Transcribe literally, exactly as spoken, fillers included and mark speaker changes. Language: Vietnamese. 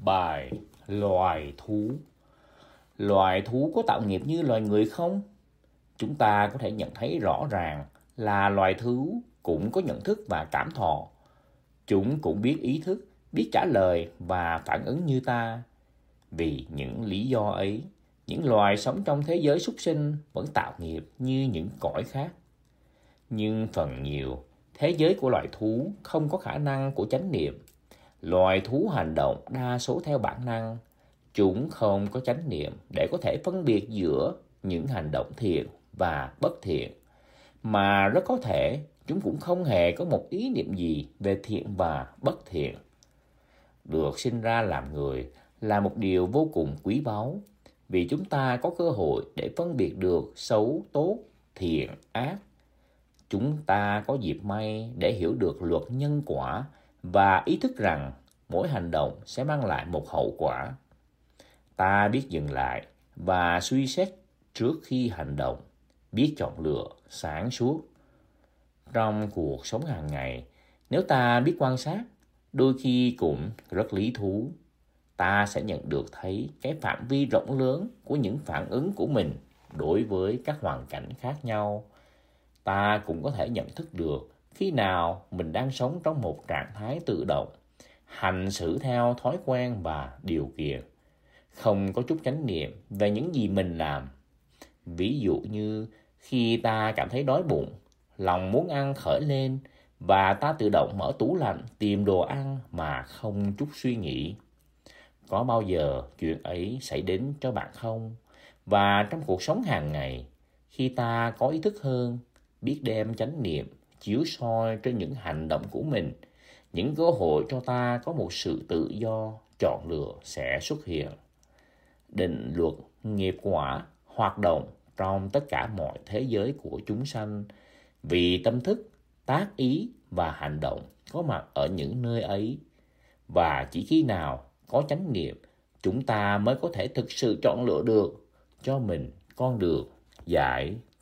Speaker 1: Bài Loài thú. Loài thú có tạo nghiệp như loài người không? Chúng ta có thể nhận thấy rõ ràng là loài thú cũng có nhận thức và cảm thọ. Chúng cũng biết ý thức, biết trả lời và phản ứng như ta. Vì những lý do ấy, những loài sống trong thế giới súc sinh vẫn tạo nghiệp như những cõi khác. Nhưng phần nhiều, thế giới của loài thú không có khả năng của chánh niệm. Loài thú hành động đa số theo bản năng. Chúng không có chánh niệm để có thể phân biệt giữa những hành động thiện và bất thiện. Mà rất có thể chúng cũng không hề có một ý niệm gì về thiện và bất thiện. Được sinh ra làm người là một điều vô cùng quý báu, vì chúng ta có cơ hội để phân biệt được xấu, tốt, thiện, ác. Chúng ta có dịp may để hiểu được luật nhân quả và ý thức rằng mỗi hành động sẽ mang lại một hậu quả. Ta biết dừng lại và suy xét trước khi hành động, biết chọn lựa sáng suốt. Trong cuộc sống hàng ngày, nếu ta biết quan sát, đôi khi cũng rất lý thú, ta sẽ nhận được thấy cái phạm vi rộng lớn của những phản ứng của mình đối với các hoàn cảnh khác nhau. Ta cũng có thể nhận thức được khi nào mình đang sống trong một trạng thái tự động, hành xử theo thói quen và điều kiện, không có chút chánh niệm về những gì mình làm. Ví dụ như khi ta cảm thấy đói bụng, lòng muốn ăn khởi lên và ta tự động mở tủ lạnh tìm đồ ăn mà không chút suy nghĩ. Có bao giờ chuyện ấy xảy đến cho bạn không? Và trong cuộc sống hàng ngày, khi ta có ý thức hơn, biết đem chánh niệm chiếu soi trên những hành động của mình, những cơ hội cho ta có một sự tự do chọn lựa sẽ xuất hiện. Định luật nghiệp quả hoạt động trong tất cả mọi thế giới của chúng sanh, vì tâm thức, tác ý và hành động có mặt ở những nơi ấy. Và chỉ khi nào có chánh niệm, chúng ta mới có thể thực sự chọn lựa được cho mình con đường giải